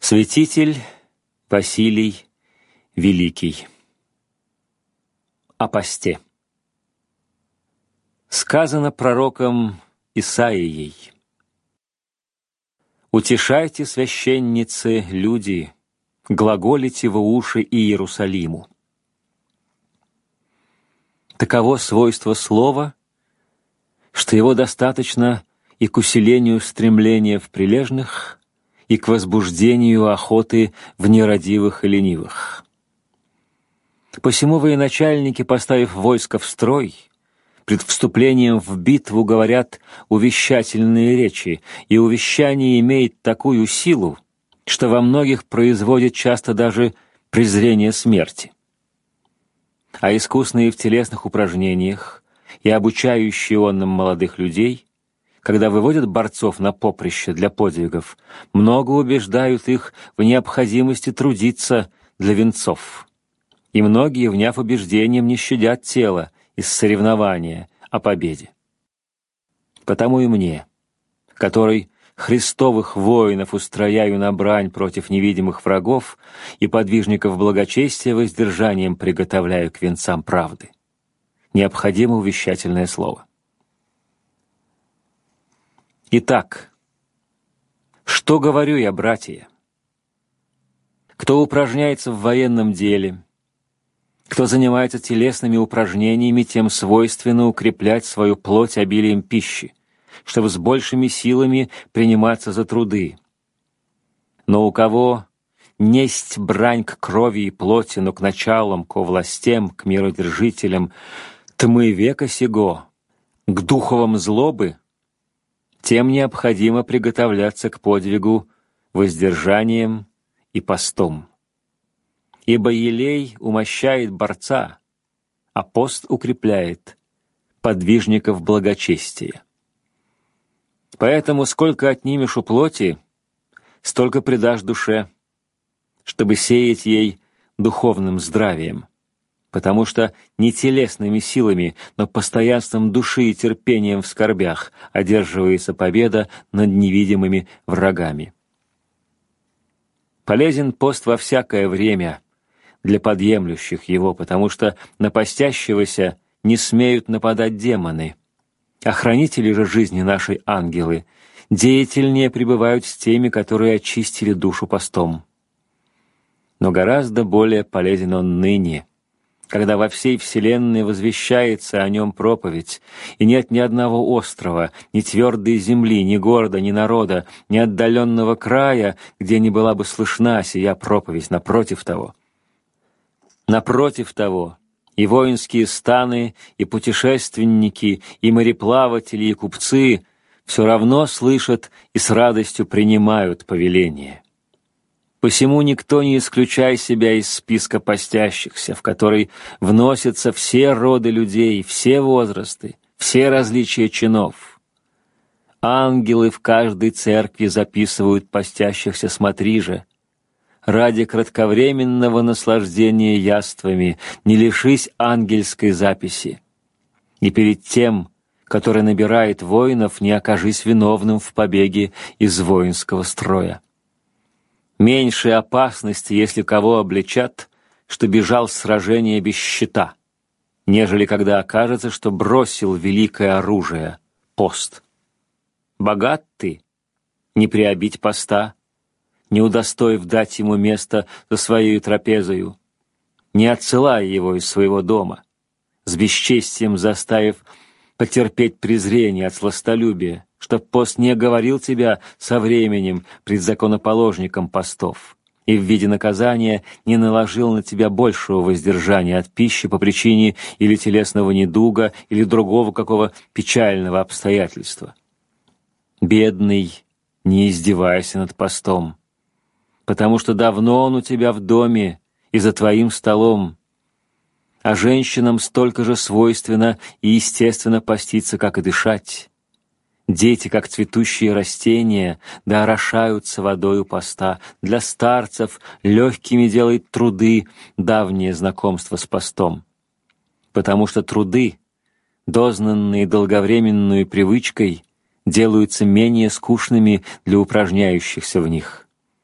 Святитель Василий Великий. О посте. Сказано пророком Исаией: «Утешайте, священницы, люди, глаголите во уши Иерусалиму». Таково свойство слова, что его достаточно и к усилению стремления в прилежных, и к возбуждению охоты в нерадивых и ленивых. Посему военачальники, поставив войско в строй, пред вступлением в битву говорят увещательные речи, и увещание имеет такую силу, что во многих производит часто даже презрение смерти. А искусные в телесных упражнениях и обучающие онным молодых людей, когда выводят борцов на поприще для подвигов, много убеждают их в необходимости трудиться для венцов. И многие, вняв убеждением, не щадят тела из соревнования о победе. Потому и мне, который Христовых воинов устрояю на брань против невидимых врагов и подвижников благочестия воздержанием приготовляю к венцам правды, необходимо увещательное слово. Итак, что говорю я, братья? Кто упражняется в военном деле, кто занимается телесными упражнениями, тем свойственно укреплять свою плоть обилием пищи, чтобы с большими силами приниматься за труды. Но у кого несть брань к крови и плоти, но к началам, ко властям, к миродержителям тьмы века сего, к духовам злобы, тем необходимо приготовляться к подвигу воздержанием и постом. Ибо елей умощает борца, а пост укрепляет подвижников благочестия. Поэтому сколько отнимешь у плоти, столько предашь душе, чтобы сеять ей духовным здравием, потому что не телесными силами, но постоянством души и терпением в скорбях одерживается победа над невидимыми врагами. Полезен пост во всякое время для подъемлющих его, потому что на постящегося не смеют нападать демоны, а хранители же жизни нашей ангелы деятельнее пребывают с теми, которые очистили душу постом. Но гораздо более полезен он ныне, когда во всей вселенной возвещается о нем проповедь, и нет ни одного острова, ни твердой земли, ни города, ни народа, ни отдаленного края, где не была бы слышна сия проповедь. Напротив того, и воинские станы, и путешественники, и мореплаватели, и купцы все равно слышат и с радостью принимают повеление. Посему никто не исключай себя из списка постящихся, в который вносятся все роды людей, все возрасты, все различия чинов. Ангелы в каждой церкви записывают постящихся, смотри же. Ради кратковременного наслаждения яствами не лишись ангельской записи. И перед тем, который набирает воинов, не окажись виновным в побеге из воинского строя. Меньше опасности, если кого обличат, что бежал с сражения без щита, нежели когда окажется, что бросил великое оружие — пост. Богат ты, не приобить поста, не удостоив дать ему место за своей трапезою, не отсылай его из своего дома, с бесчестием заставив потерпеть презрение от сластолюбия, чтоб пост не оговорил тебя со временем пред законоположником постов и в виде наказания не наложил на тебя большего воздержания от пищи по причине или телесного недуга, или другого какого печального обстоятельства. Бедный, не издевайся над постом, потому что давно он у тебя в доме и за твоим столом, а женщинам столько же свойственно и естественно поститься, как и дышать. Дети, как цветущие растения, да орошаются водою поста. Для старцев легкими делает труды давнее знакомство с постом. Потому что труды, дознанные долговременной привычкой, делаются менее скучными для упражняющихся в них.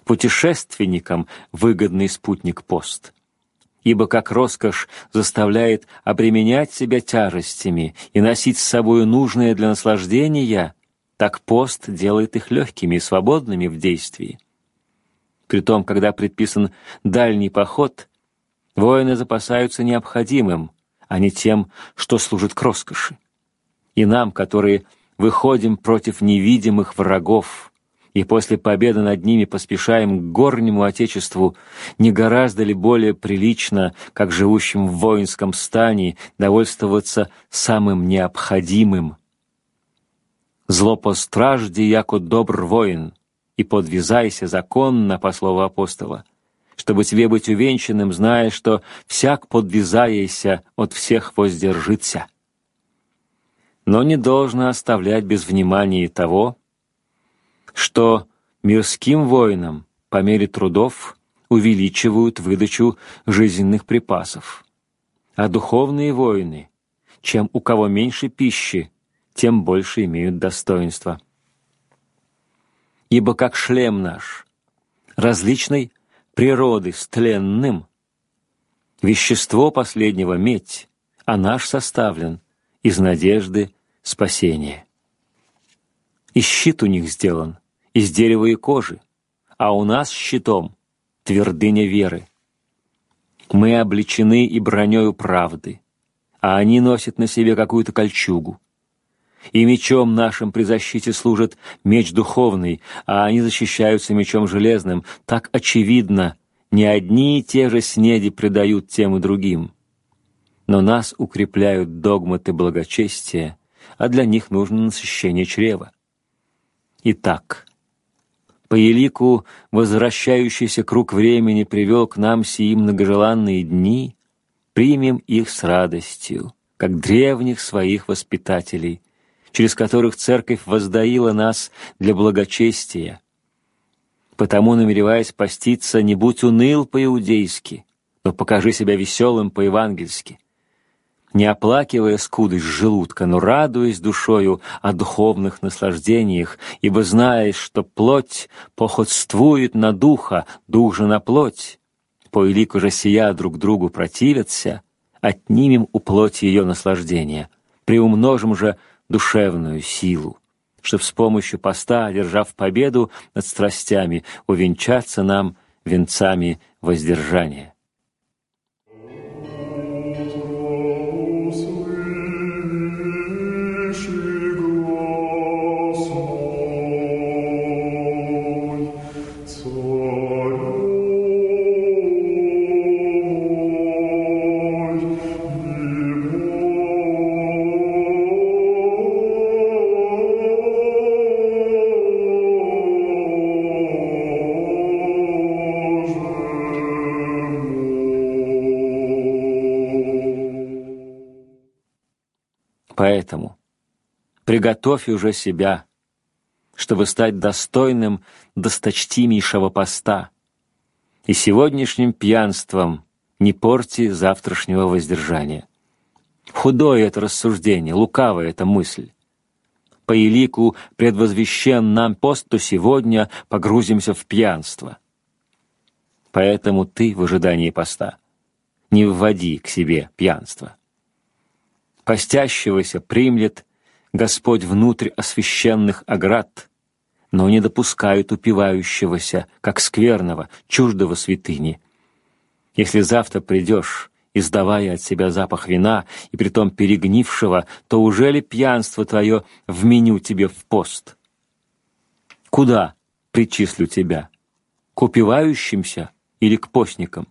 Путешественникам выгодный спутник пост. Ибо как роскошь заставляет обременять себя тяжестями и носить с собою нужное для наслаждения, так пост делает их легкими и свободными в действии. Притом, когда предписан дальний поход, воины запасаются необходимым, а не тем, что служит к роскоши. И нам, которые выходим против невидимых врагов, и после победы над ними поспешаем к горнему Отечеству, не гораздо ли более прилично, как живущим в воинском стане, довольствоваться самым необходимым? «Зло по стражде, яко добр воин, и подвязайся законно, по слову апостола, чтобы тебе быть увенчанным, зная, что всяк подвязаяся от всех воздержится». Но не должно оставлять без внимания того, что мирским воинам по мере трудов увеличивают выдачу жизненных припасов, а духовные воины, чем у кого меньше пищи, тем больше имеют достоинства. Ибо как шлем наш различной природы с тленным, вещество последнего медь, а наш составлен из надежды спасения. И щит у них сделан из дерева и кожи, а у нас щитом твердыня веры. Мы облечены и бронёю правды, а они носят на себе какую-то кольчугу. И мечом нашим при защите служит меч духовный, а они защищаются мечом железным. Так очевидно, не одни и те же снеди предают тем и другим. Но нас укрепляют догматы благочестия, а для них нужно насыщение чрева. Итак, по елику возвращающийся круг времени привел к нам сии многожеланные дни, примем их с радостью, как древних своих воспитателей, через которых Церковь воздаила нас для благочестия. Потому, намереваясь поститься, не будь уныл по-иудейски, но покажи себя веселым по-евангельски, не оплакивая скудость желудка, но радуясь душою о духовных наслаждениях, ибо знаешь, что плоть походствует на духа, дух же на плоть. По элику же сия друг другу противятся, отнимем у плоти ее наслаждения, приумножим же душевную силу, чтоб с помощью поста, одержав победу над страстями, увенчаться нам венцами воздержания. Поэтому приготовь уже себя, чтобы стать достойным досточтимейшего поста, и сегодняшним пьянством не порти завтрашнего воздержания. Худое это рассуждение, лукавая эта мысль. По елику предвозвещен нам пост, то сегодня погрузимся в пьянство. Поэтому ты в ожидании поста не вводи к себе пьянство. Постящегося примлет Господь внутрь освященных оград, но не допускают упивающегося, как скверного, чуждого святыни. Если завтра придешь, издавая от себя запах вина, и притом перегнившего, то уже ли пьянство твое вменю тебе в пост? Куда причислю тебя? К упивающимся или к постникам?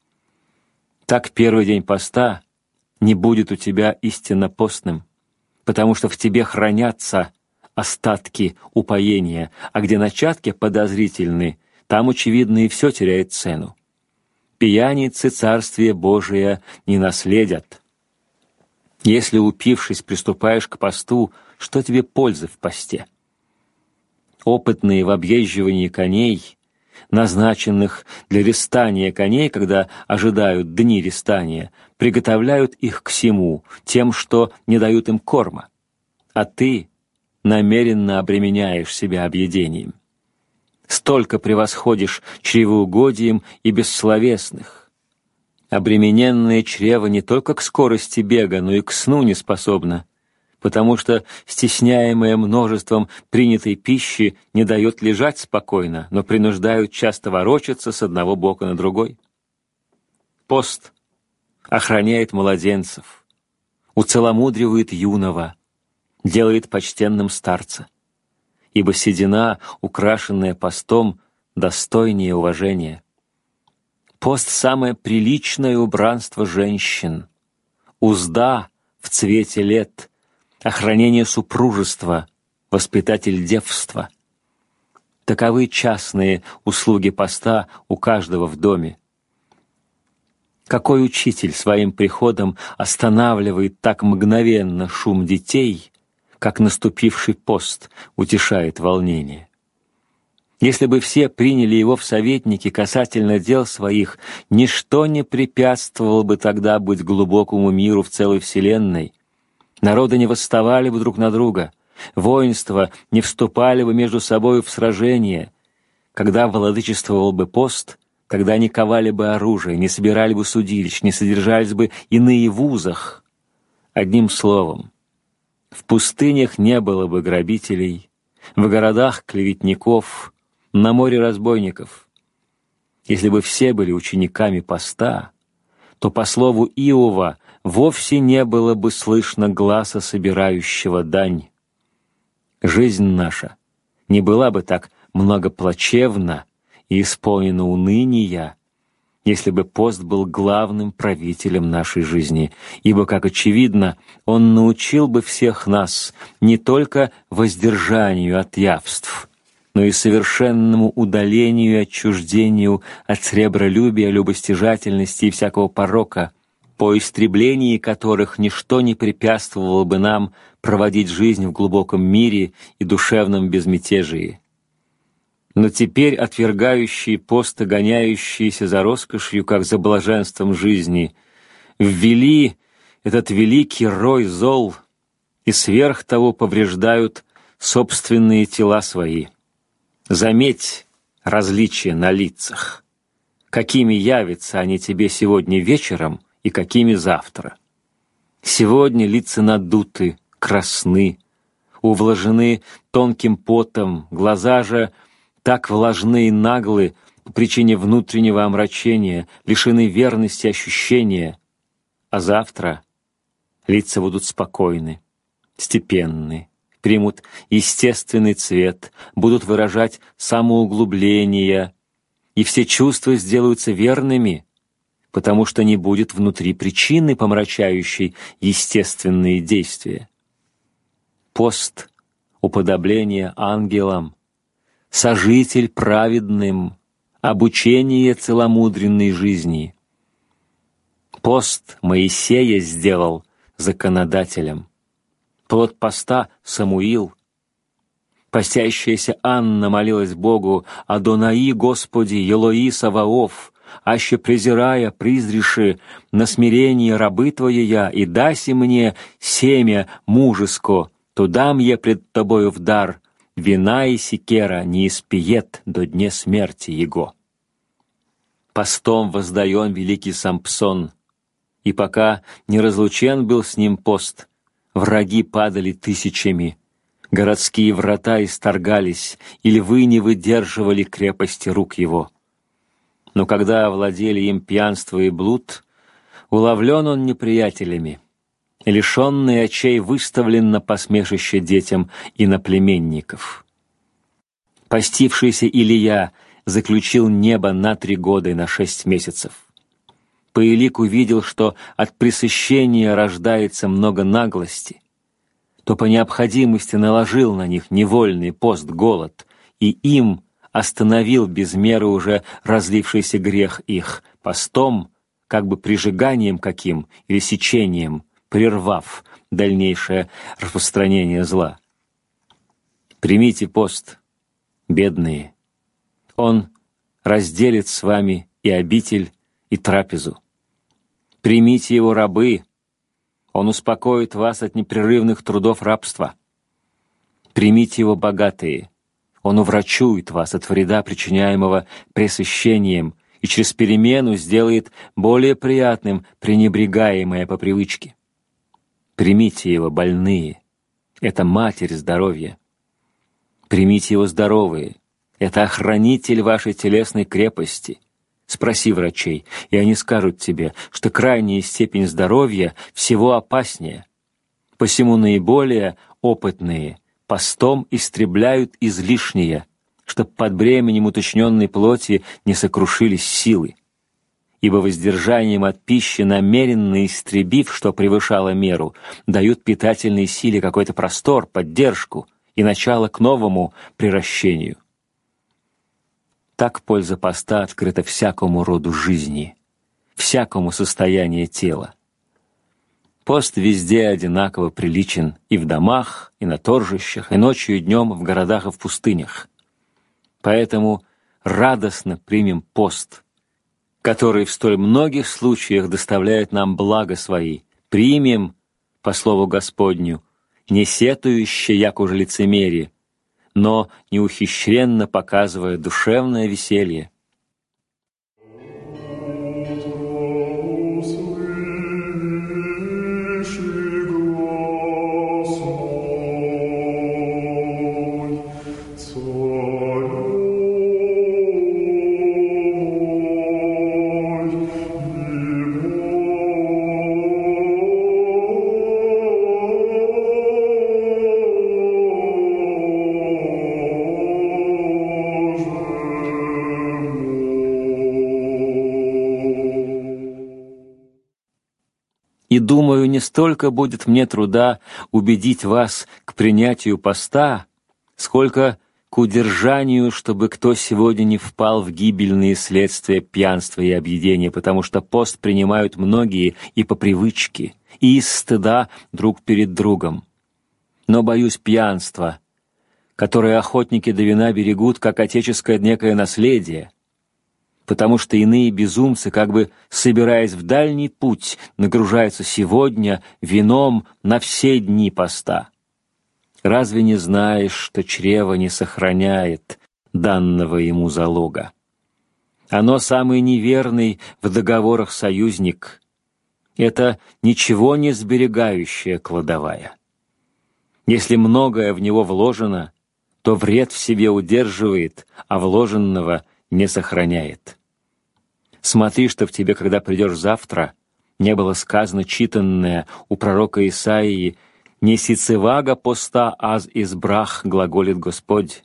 Так первый день поста не будет у тебя истинно постным, потому что в тебе хранятся остатки упоения, а где начатки подозрительны, там, очевидно, и все теряет цену. Пьяницы Царствие Божие не наследят. Если, упившись, приступаешь к посту, что тебе пользы в посте? Опытные в объезживании коней, назначенных для рестания коней, когда ожидают дни рестания, приготовляют их к сему тем, что не дают им корма, а ты намеренно обременяешь себя объедением. столько превосходишь чревоугодием и бессловесных. Обремененное чрево не только к скорости бега, но и к сну не способно, потому что, стесняемое множеством принятой пищи, не дает лежать спокойно, но принуждают часто ворочаться с одного бока на другой. Пост охраняет младенцев, уцеломудривает юного, делает почтенным старца, ибо седина, украшенная постом, достойнее уважения. Пост — самое приличное убранство женщин, узда в цвете лет, охранение супружества, воспитатель девства. Таковы частные услуги поста у каждого в доме. Какой учитель своим приходом останавливает так мгновенно шум детей, как наступивший пост утешает волнение? Если бы все приняли его в советники касательно дел своих, ничто не препятствовало бы тогда быть глубокому миру в целой вселенной. Народы не восставали бы друг на друга, воинства не вступали бы между собой в сражения. Когда владычествовал бы пост, когда не ковали бы оружие, не собирали бы судилищ, не содержались бы иные в узах. Одним словом, в пустынях не было бы грабителей, в городах клеветников, на море разбойников. Если бы все были учениками поста, то, по слову Иова, вовсе не было бы слышно гласа собирающего дань. Жизнь наша не была бы так многоплачевна и исполнена уныния, если бы пост был главным правителем нашей жизни, ибо, как очевидно, он научил бы всех нас не только воздержанию от явств, но и совершенному удалению и отчуждению от сребролюбия, любостяжательности и всякого порока, по истреблении которых ничто не препятствовало бы нам проводить жизнь в глубоком мире и душевном безмятежии. Но теперь отвергающие пост и гоняющиеся за роскошью, как за блаженством жизни, ввели этот великий рой зол и сверх того повреждают собственные тела свои. Заметь различия на лицах, какими явятся они тебе сегодня вечером и какими завтра. Сегодня лица надуты, красны, увлажены тонким потом, глаза же так влажны и наглы по причине внутреннего омрачения, лишены верности ощущения, а завтра лица будут спокойны, степенны, примут естественный цвет, будут выражать самоуглубление, и все чувства сделаются верными, потому что не будет внутри причины, помрачающей естественные действия. Пост — уподобление ангелам, сожитель праведным, обучение целомудренной жизни. Пост Моисея сделал законодателем. Плод поста — Самуил. Постящаяся Анна молилась Богу: «Адонаи, Господи, Елои Саваоф, аще презирая призреши на смирение рабы Твоя, и даси мне семя мужеско, то дам я пред Тобою в дар, вина и секера не испиет до дне смерти Его». Постом воздаен великий Сампсон, и пока не разлучен был с ним пост, враги падали тысячами, городские врата исторгались, и львы не выдерживали крепости рук его. Но когда овладели им пьянство и блуд, уловлен он неприятелями, лишенный очей выставлен на посмешище детям иноплеменников. Постившийся Илия заключил небо на 3 года и на 6 месяцев. Поэлик увидел, что от пресыщения рождается много наглости, то по необходимости наложил на них невольный пост-голод, и им остановил без меры уже разлившийся грех их постом, как бы прижиганием каким или сечением, прервав дальнейшее распространение зла. Примите пост, бедные. Он разделит с вами и обитель, и трапезу. Примите его, рабы, он успокоит вас от непрерывных трудов рабства. Примите его, богатые, Он уврачует вас от вреда, причиняемого пресыщением, и через перемену сделает более приятным пренебрегаемое по привычке. Примите его, больные, это Матерь здоровья. Примите его, здоровые, это охранитель вашей телесной крепости. Спроси врачей, и они скажут тебе, что крайняя степень здоровья всего опаснее. Посему наиболее опытные постом истребляют излишнее, чтоб под бременем уточненной плоти не сокрушились силы. Ибо воздержанием от пищи, намеренно истребив, что превышало меру, дают питательной силе какой-то простор, поддержку и начало к новому приращению. Так польза поста открыта всякому роду жизни, всякому состоянию тела. Пост везде одинаково приличен и в домах, и на торжищах, и ночью, и днем, в городах и в пустынях. Поэтому радостно примем пост, который в столь многих случаях доставляет нам блага свои. Примем, по слову Господню, не сетующе, як уже лицемерие, но неухищренно показывая душевное веселье. И думаю, не столько будет мне труда убедить вас к принятию поста, сколько к удержанию, чтобы кто сегодня не впал в гибельные следствия пьянства и объедения, потому что пост принимают многие и по привычке, и из стыда друг перед другом. Но боюсь пьянства, которое охотники до вина берегут, как отеческое некое наследие, потому что иные безумцы, как бы собираясь в дальний путь, нагружаются сегодня вином на все дни поста. Разве не знаешь, что чрево не сохраняет данного ему залога? Оно самый неверный в договорах союзник. Это ничего не сберегающая кладовая. Если многое в него вложено, то вред в себе удерживает, а вложенного не сохраняет. Смотри, чтоб тебе, когда придешь завтра, не было сказано читанное у пророка Исаии: «Не сицевага поста, аз избрах, глаголит Господь».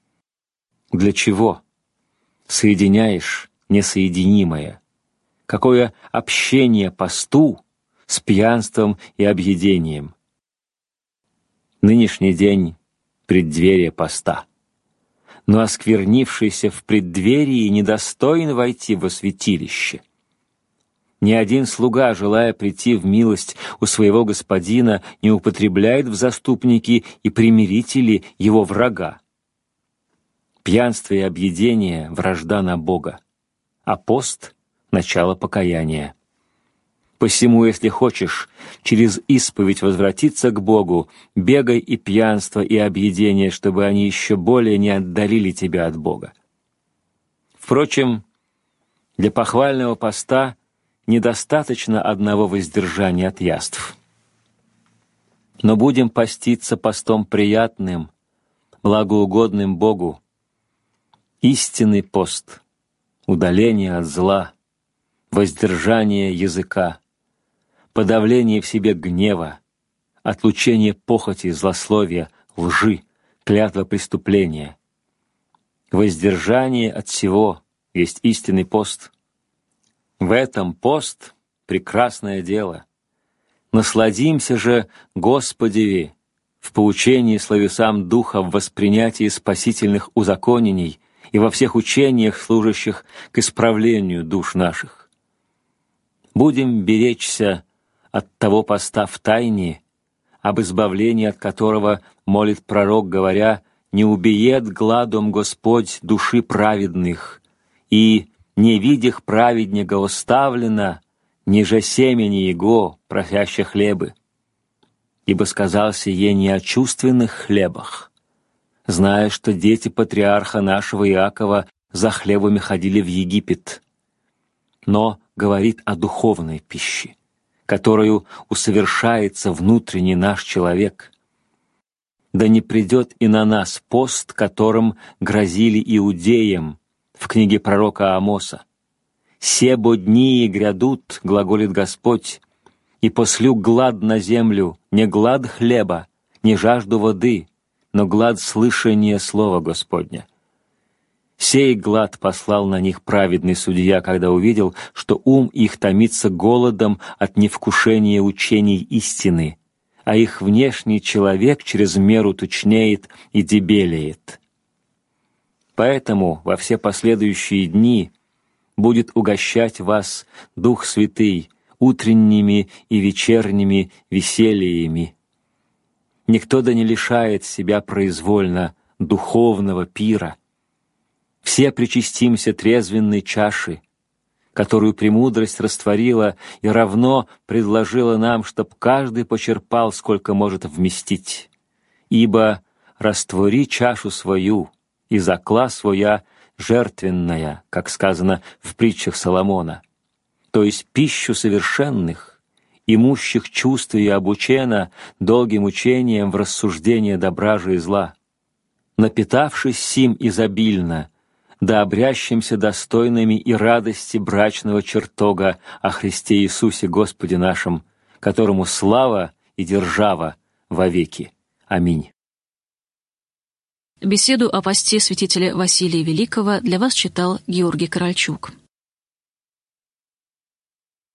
Для чего соединяешь несоединимое? Какое общение посту с пьянством и объедением? Нынешний день — преддверие поста. Но осквернившийся в преддверии недостоин войти во святилище. Ни один слуга, желая прийти в милость у своего господина, не употребляет в заступники и примирители его врага. Пьянство и объедение — вражда на Бога, а пост — начало покаяния. Посему, если хочешь через исповедь возвратиться к Богу, бегай и пьянство, и объедение, чтобы они еще более не отдалили тебя от Бога. Впрочем, для похвального поста недостаточно одного воздержания от яств. Но будем поститься постом приятным, благоугодным Богу. Истинный пост, удаление от зла, воздержание языка, подавление в себе гнева, отлучение похоти, злословия, лжи, клятва преступления. Воздержание от всего есть истинный пост. В этом пост — прекрасное дело. Насладимся же Господеви в поучении словесам Духа, в воспринятии спасительных узаконений и во всех учениях, служащих к исправлению душ наших. Будем беречься от того поста в тайне, об избавлении от которого молит пророк, говоря: «Не убиет гладом Господь души праведных, и, не видях праведнего оставлено, ниже семени его, просящих хлебы. Ибо сказал сие не о чувственных хлебах, зная, что дети патриарха нашего Иакова за хлебами ходили в Египет, но говорит о духовной пище, которую усовершается внутренний наш человек. Да не придет и на нас пост, которым грозили иудеям в книге пророка Амоса. «Себо дни и грядут, глаголит Господь, и послю глад на землю, не глад хлеба, не жажду воды, но глад слышания слова Господня». Сей глад послал на них праведный судья, когда увидел, что ум их томится голодом от невкушения учений истины, а их внешний человек через меру тучнеет и дебелеет. Поэтому во все последующие дни будет угощать вас Дух Святый утренними и вечерними веселиями. Никто да не лишает себя произвольно духовного пира. Все причастимся трезвенной чаши, которую премудрость растворила и равно предложила нам, чтоб каждый почерпал, сколько может вместить. Ибо раствори чашу свою, и закла своя жертвенная, как сказано в притчах Соломона, то есть пищу совершенных, имущих чувства и обучена долгим учением в рассуждение добра же и зла. Напитавшись сим изобильно, да обрящимся достойными и радости брачного чертога о Христе Иисусе Господе нашем, которому слава и держава вовеки. Аминь. Беседу о посте святителя Василия Великого для вас читал Георгий Корольчук.